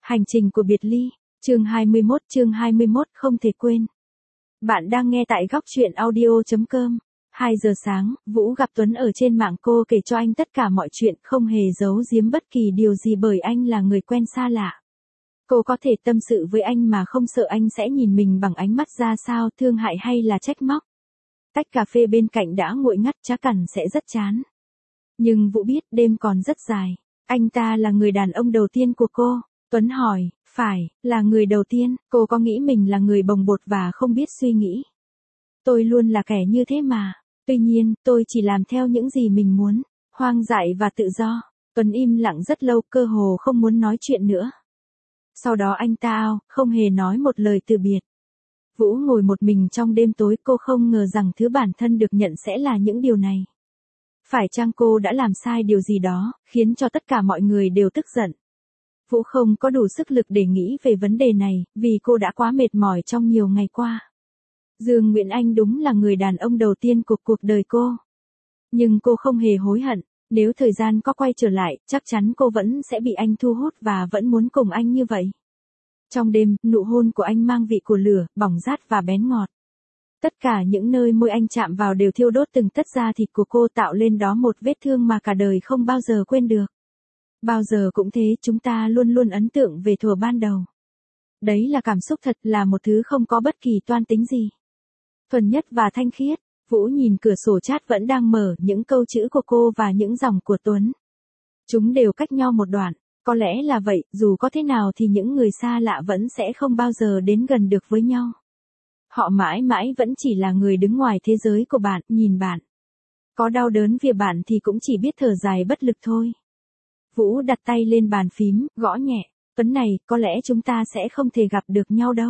Hành trình của biệt ly, chương 21 không thể quên. Bạn đang nghe tại góc truyện audio.com. 2 giờ sáng, Vũ gặp Tuấn ở trên mạng, cô kể cho anh tất cả mọi chuyện, không hề giấu giếm bất kỳ điều gì bởi anh là người quen xa lạ. Cô có thể tâm sự với anh mà không sợ anh sẽ nhìn mình bằng ánh mắt ra sao, thương hại hay là trách móc. Tách cà phê bên cạnh đã nguội ngắt, chắc hẳn sẽ rất chán. Nhưng Vũ biết đêm còn rất dài. Anh ta là người đàn ông đầu tiên của cô. Tuấn hỏi, phải, là người đầu tiên, cô có nghĩ mình là người bồng bột và không biết suy nghĩ. Tôi luôn là kẻ như thế mà. Tuy nhiên, tôi chỉ làm theo những gì mình muốn, hoang dại và tự do. Tuấn im lặng rất lâu, cơ hồ không muốn nói chuyện nữa. Sau đó anh ta không hề nói một lời từ biệt. Vũ ngồi một mình trong đêm tối, cô không ngờ rằng thứ bản thân được nhận sẽ là những điều này. Phải chăng cô đã làm sai điều gì đó, khiến cho tất cả mọi người đều tức giận? Vũ không có đủ sức lực để nghĩ về vấn đề này, vì cô đã quá mệt mỏi trong nhiều ngày qua. Dương Nguyễn Anh đúng là người đàn ông đầu tiên của cuộc đời cô. Nhưng cô không hề hối hận, nếu thời gian có quay trở lại, chắc chắn cô vẫn sẽ bị anh thu hút và vẫn muốn cùng anh như vậy. Trong đêm, nụ hôn của anh mang vị của lửa, bỏng rát và bén ngọt. Tất cả những nơi môi anh chạm vào đều thiêu đốt từng tấc da thịt của cô, tạo lên đó một vết thương mà cả đời không bao giờ quên được. Bao giờ cũng thế, chúng ta luôn luôn ấn tượng về thuở ban đầu. Đấy là cảm xúc thật, là một thứ không có bất kỳ toan tính gì. Thuần nhất và thanh khiết. Vũ nhìn cửa sổ chat vẫn đang mở, những câu chữ của cô và những dòng của Tuấn. Chúng đều cách nhau một đoạn. Có lẽ là vậy, dù có thế nào thì những người xa lạ vẫn sẽ không bao giờ đến gần được với nhau. Họ mãi mãi vẫn chỉ là người đứng ngoài thế giới của bạn, nhìn bạn. Có đau đớn vì bạn thì cũng chỉ biết thở dài bất lực thôi. Vũ đặt tay lên bàn phím, gõ nhẹ. Tuấn này, có lẽ chúng ta sẽ không thể gặp được nhau đâu.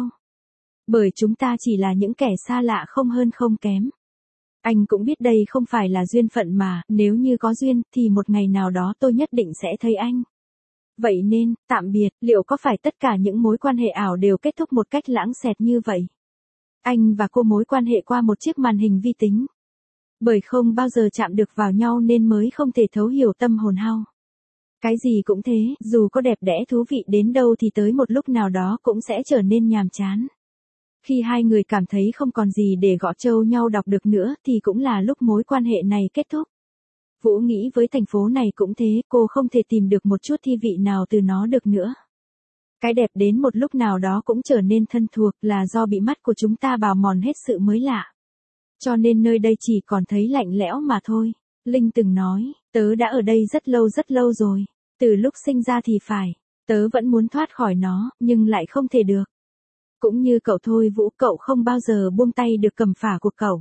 Bởi chúng ta chỉ là những kẻ xa lạ, không hơn không kém. Anh cũng biết đây không phải là duyên phận mà, nếu như có duyên, thì một ngày nào đó tôi nhất định sẽ thấy anh. Vậy nên, tạm biệt, liệu có phải tất cả những mối quan hệ ảo đều kết thúc một cách lãng xẹt như vậy? Anh và cô mối quan hệ qua một chiếc màn hình vi tính. Bởi không bao giờ chạm được vào nhau nên mới không thể thấu hiểu tâm hồn hao. Cái gì cũng thế, dù có đẹp đẽ thú vị đến đâu thì tới một lúc nào đó cũng sẽ trở nên nhàm chán. Khi hai người cảm thấy không còn gì để gõ trâu nhau đọc được nữa thì cũng là lúc mối quan hệ này kết thúc. Vũ nghĩ với thành phố này cũng thế, cô không thể tìm được một chút thi vị nào từ nó được nữa. Cái đẹp đến một lúc nào đó cũng trở nên thân thuộc, là do bị mắt của chúng ta bào mòn hết sự mới lạ. Cho nên nơi đây chỉ còn thấy lạnh lẽo mà thôi. Linh từng nói, tớ đã ở đây rất lâu rồi. Từ lúc sinh ra thì phải. Tớ vẫn muốn thoát khỏi nó, nhưng lại không thể được. Cũng như cậu thôi Vũ, cậu không bao giờ buông tay được cầm phả của cậu.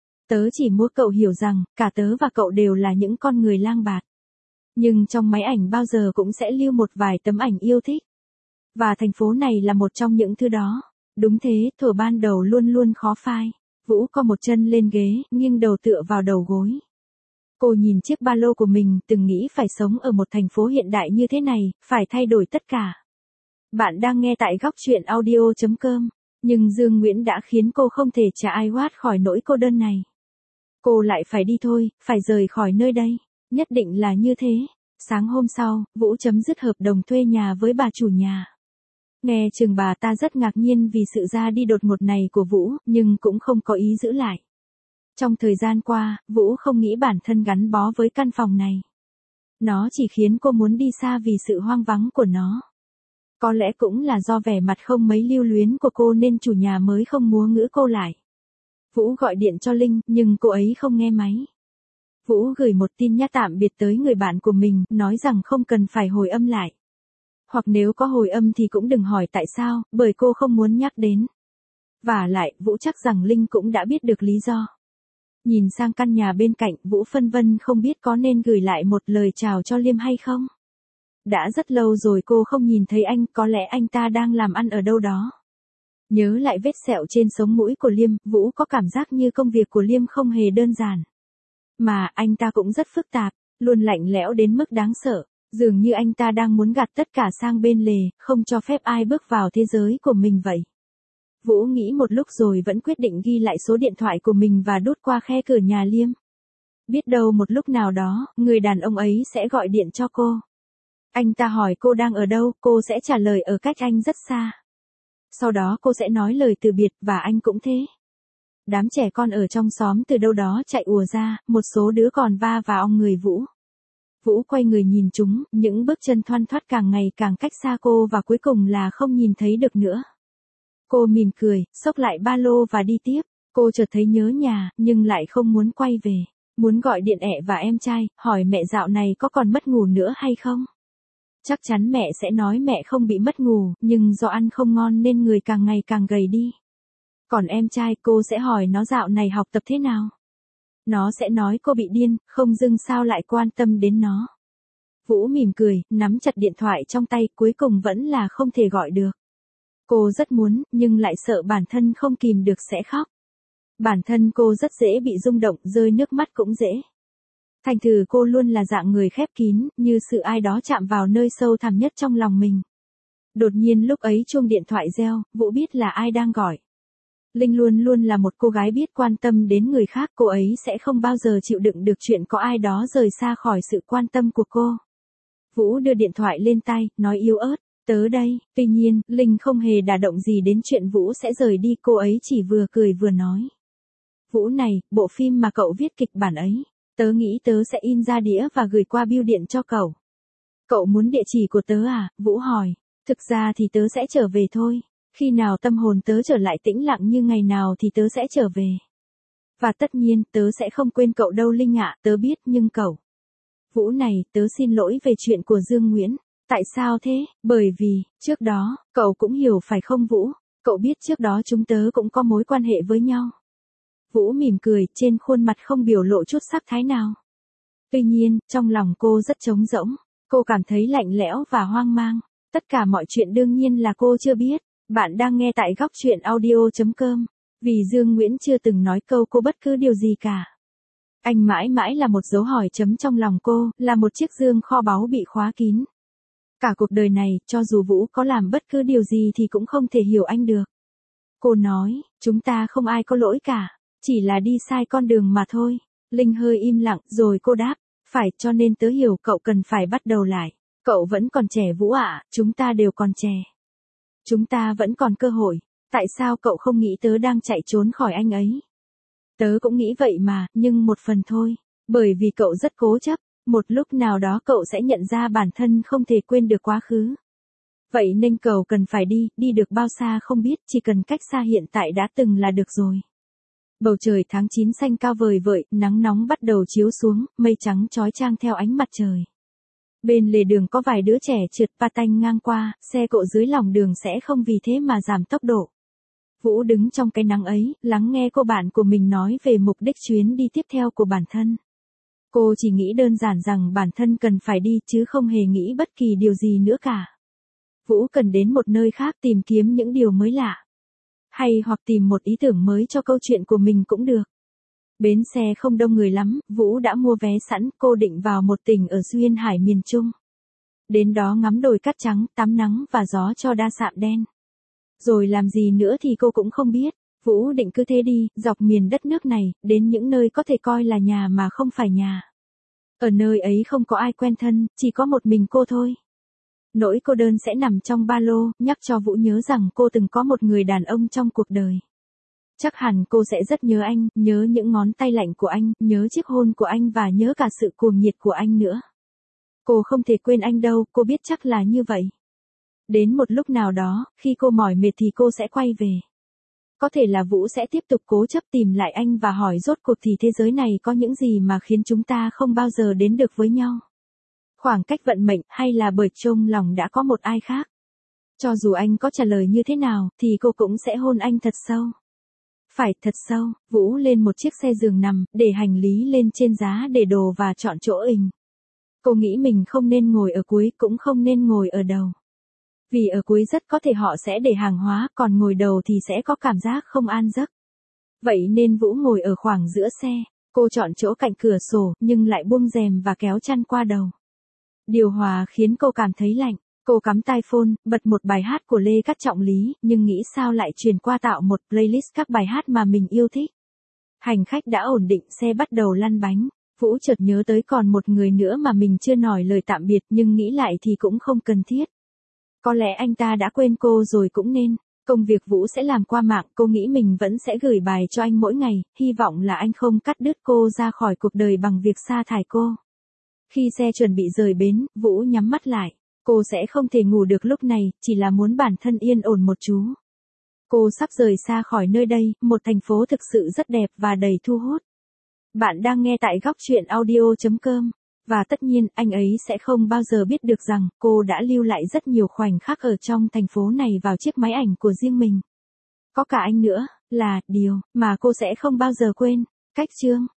Tớ chỉ muốn cậu hiểu rằng, cả tớ và cậu đều là những con người lang bạt. Nhưng trong máy ảnh bao giờ cũng sẽ lưu một vài tấm ảnh yêu thích. Và thành phố này là một trong những thứ đó. Đúng thế, thuở ban đầu luôn luôn khó phai. Vũ co một chân lên ghế, nghiêng đầu tựa vào đầu gối. Cô nhìn chiếc ba lô của mình, từng nghĩ phải sống ở một thành phố hiện đại như thế này, phải thay đổi tất cả. Bạn đang nghe tại góc truyện audio.com. Nhưng Dương Nguyễn đã khiến cô không thể trả ai thoát khỏi nỗi cô đơn này. Cô lại phải đi thôi, phải rời khỏi nơi đây. Nhất định là như thế. Sáng hôm sau, Vũ chấm dứt hợp đồng thuê nhà với bà chủ nhà. Nghe chừng bà ta rất ngạc nhiên vì sự ra đi đột ngột này của Vũ, nhưng cũng không có ý giữ lại. Trong thời gian qua, Vũ không nghĩ bản thân gắn bó với căn phòng này. Nó chỉ khiến cô muốn đi xa vì sự hoang vắng của nó. Có lẽ cũng là do vẻ mặt không mấy lưu luyến của cô nên chủ nhà mới không múa ngữ cô lại. Vũ gọi điện cho Linh, nhưng cô ấy không nghe máy. Vũ gửi một tin nhắn tạm biệt tới người bạn của mình, nói rằng không cần phải hồi âm lại. Hoặc nếu có hồi âm thì cũng đừng hỏi tại sao, bởi cô không muốn nhắc đến. Vả lại, Vũ chắc rằng Linh cũng đã biết được lý do. Nhìn sang căn nhà bên cạnh, Vũ phân vân không biết có nên gửi lại một lời chào cho Liêm hay không. Đã rất lâu rồi cô không nhìn thấy anh, có lẽ anh ta đang làm ăn ở đâu đó. Nhớ lại vết sẹo trên sống mũi của Liêm, Vũ có cảm giác như công việc của Liêm không hề đơn giản. Mà anh ta cũng rất phức tạp, luôn lạnh lẽo đến mức đáng sợ. Dường như anh ta đang muốn gạt tất cả sang bên lề, không cho phép ai bước vào thế giới của mình vậy. Vũ nghĩ một lúc rồi vẫn quyết định ghi lại số điện thoại của mình và đút qua khe cửa nhà Liêm. Biết đâu một lúc nào đó, người đàn ông ấy sẽ gọi điện cho cô. Anh ta hỏi cô đang ở đâu, cô sẽ trả lời ở cách anh rất xa. Sau đó cô sẽ nói lời từ biệt và anh cũng thế. Đám trẻ con ở trong xóm từ đâu đó chạy ùa ra, một số đứa còn va vào ong người Vũ. Vũ quay người nhìn chúng, những bước chân thoăn thoắt càng ngày càng cách xa cô và cuối cùng là không nhìn thấy được nữa. Cô mỉm cười, xốc lại ba lô và đi tiếp. Cô chợt thấy nhớ nhà, nhưng lại không muốn quay về. Muốn gọi điện ẹ và em trai, hỏi mẹ dạo này có còn mất ngủ nữa hay không? Chắc chắn mẹ sẽ nói mẹ không bị mất ngủ, nhưng do ăn không ngon nên người càng ngày càng gầy đi. Còn em trai, cô sẽ hỏi nó dạo này học tập thế nào? Nó sẽ nói cô bị điên, không dưng sao lại quan tâm đến nó. Vũ mỉm cười, nắm chặt điện thoại trong tay, cuối cùng vẫn là không thể gọi được. Cô rất muốn, nhưng lại sợ bản thân không kìm được sẽ khóc. Bản thân cô rất dễ bị rung động, rơi nước mắt cũng dễ. Thành thử cô luôn là dạng người khép kín, như sự ai đó chạm vào nơi sâu thẳm nhất trong lòng mình. Đột nhiên lúc ấy chuông điện thoại reo, Vũ biết là ai đang gọi. Linh luôn luôn là một cô gái biết quan tâm đến người khác, cô ấy sẽ không bao giờ chịu đựng được chuyện có ai đó rời xa khỏi sự quan tâm của cô. Vũ đưa điện thoại lên tay, nói yếu ớt, tớ đây. Tuy nhiên, Linh không hề đả động gì đến chuyện Vũ sẽ rời đi, cô ấy chỉ vừa cười vừa nói. Vũ này, bộ phim mà cậu viết kịch bản ấy, tớ nghĩ tớ sẽ in ra đĩa và gửi qua bưu điện cho cậu. Cậu muốn địa chỉ của tớ à? Vũ hỏi. Thực ra thì tớ sẽ trở về thôi. Khi nào tâm hồn tớ trở lại tĩnh lặng như ngày nào thì tớ sẽ trở về. Và tất nhiên, tớ sẽ không quên cậu đâu Linh ạ, tớ biết nhưng cậu. Vũ này, tớ xin lỗi về chuyện của Dương Nguyễn. Tại sao thế? Bởi vì, trước đó, cậu cũng hiểu phải không Vũ? Cậu biết trước đó chúng tớ cũng có mối quan hệ với nhau. Vũ mỉm cười, trên khuôn mặt không biểu lộ chút sắc thái nào. Tuy nhiên, trong lòng cô rất trống rỗng. Cô cảm thấy lạnh lẽo và hoang mang. Tất cả mọi chuyện đương nhiên là cô chưa biết. Bạn đang nghe tại góc truyện audio.com. Vì Dương Nguyễn chưa từng nói câu cô bất cứ điều gì cả. Anh mãi mãi là một dấu hỏi chấm trong lòng cô, là một chiếc dương kho báu bị khóa kín. Cả cuộc đời này, cho dù Vũ có làm bất cứ điều gì thì cũng không thể hiểu anh được. Cô nói, chúng ta không ai có lỗi cả, chỉ là đi sai con đường mà thôi. Linh hơi im lặng, rồi cô đáp, phải, cho nên tớ hiểu cậu cần phải bắt đầu lại. Cậu vẫn còn trẻ Vũ ạ, chúng ta đều còn trẻ. Chúng ta vẫn còn cơ hội. Tại sao cậu không nghĩ tớ đang chạy trốn khỏi anh ấy? Tớ cũng nghĩ vậy mà, nhưng một phần thôi. Bởi vì cậu rất cố chấp, một lúc nào đó cậu sẽ nhận ra bản thân không thể quên được quá khứ. Vậy nên cậu cần phải đi được bao xa không biết, chỉ cần cách xa hiện tại đã từng là được rồi. Bầu trời tháng 9 xanh cao vời vợi, nắng nóng bắt đầu chiếu xuống, mây trắng chói chang theo ánh mặt trời. Bên lề đường có vài đứa trẻ trượt patin ngang qua, xe cộ dưới lòng đường sẽ không vì thế mà giảm tốc độ. Vũ đứng trong cái nắng ấy, lắng nghe cô bạn của mình nói về mục đích chuyến đi tiếp theo của bản thân. Cô chỉ nghĩ đơn giản rằng bản thân cần phải đi chứ không hề nghĩ bất kỳ điều gì nữa cả. Vũ cần đến một nơi khác tìm kiếm những điều mới lạ. Hay hoặc tìm một ý tưởng mới cho câu chuyện của mình cũng được. Bến xe không đông người lắm, Vũ đã mua vé sẵn, cô định vào một tỉnh ở duyên hải miền Trung. Đến đó ngắm đồi cát trắng, tắm nắng và gió cho đa sạm đen. Rồi làm gì nữa thì cô cũng không biết. Vũ định cứ thế đi, dọc miền đất nước này, đến những nơi có thể coi là nhà mà không phải nhà. Ở nơi ấy không có ai quen thân, chỉ có một mình cô thôi. Nỗi cô đơn sẽ nằm trong ba lô, nhắc cho Vũ nhớ rằng cô từng có một người đàn ông trong cuộc đời. Chắc hẳn cô sẽ rất nhớ anh, nhớ những ngón tay lạnh của anh, nhớ chiếc hôn của anh và nhớ cả sự cuồng nhiệt của anh nữa. Cô không thể quên anh đâu, cô biết chắc là như vậy. Đến một lúc nào đó, khi cô mỏi mệt thì cô sẽ quay về. Có thể là Vũ sẽ tiếp tục cố chấp tìm lại anh và hỏi rốt cuộc thì thế giới này có những gì mà khiến chúng ta không bao giờ đến được với nhau. Khoảng cách vận mệnh hay là bởi trong lòng đã có một ai khác. Cho dù anh có trả lời như thế nào thì cô cũng sẽ hôn anh thật sâu. Phải thật sâu. Vũ lên một chiếc xe giường nằm, để hành lý lên trên giá để đồ và chọn chỗ ình. Cô nghĩ mình không nên ngồi ở cuối, cũng không nên ngồi ở đầu. Vì ở cuối rất có thể họ sẽ để hàng hóa, còn ngồi đầu thì sẽ có cảm giác không an giấc. Vậy nên Vũ ngồi ở khoảng giữa xe, cô chọn chỗ cạnh cửa sổ, nhưng lại buông rèm và kéo chăn qua đầu. Điều hòa khiến cô cảm thấy lạnh, cô cắm tai phone, bật một bài hát của Lê Cát Trọng Lý, nhưng nghĩ sao lại truyền qua tạo một playlist các bài hát mà mình yêu thích. Hành khách đã ổn định, xe bắt đầu lăn bánh. Vũ chợt nhớ tới còn một người nữa mà mình chưa nói lời tạm biệt, nhưng nghĩ lại thì cũng không cần thiết. Có lẽ anh ta đã quên cô rồi cũng nên. Công việc Vũ sẽ làm qua mạng, cô nghĩ mình vẫn sẽ gửi bài cho anh mỗi ngày, hy vọng là anh không cắt đứt cô ra khỏi cuộc đời bằng việc sa thải cô. Khi xe chuẩn bị rời bến, Vũ nhắm mắt lại. Cô sẽ không thể ngủ được lúc này, chỉ là muốn bản thân yên ổn một chút. Cô sắp rời xa khỏi nơi đây, một thành phố thực sự rất đẹp và đầy thu hút. Bạn đang nghe tại góc chuyện audio.com. Và tất nhiên, anh ấy sẽ không bao giờ biết được rằng, cô đã lưu lại rất nhiều khoảnh khắc ở trong thành phố này vào chiếc máy ảnh của riêng mình. Có cả anh nữa, là điều mà cô sẽ không bao giờ quên. Cách chương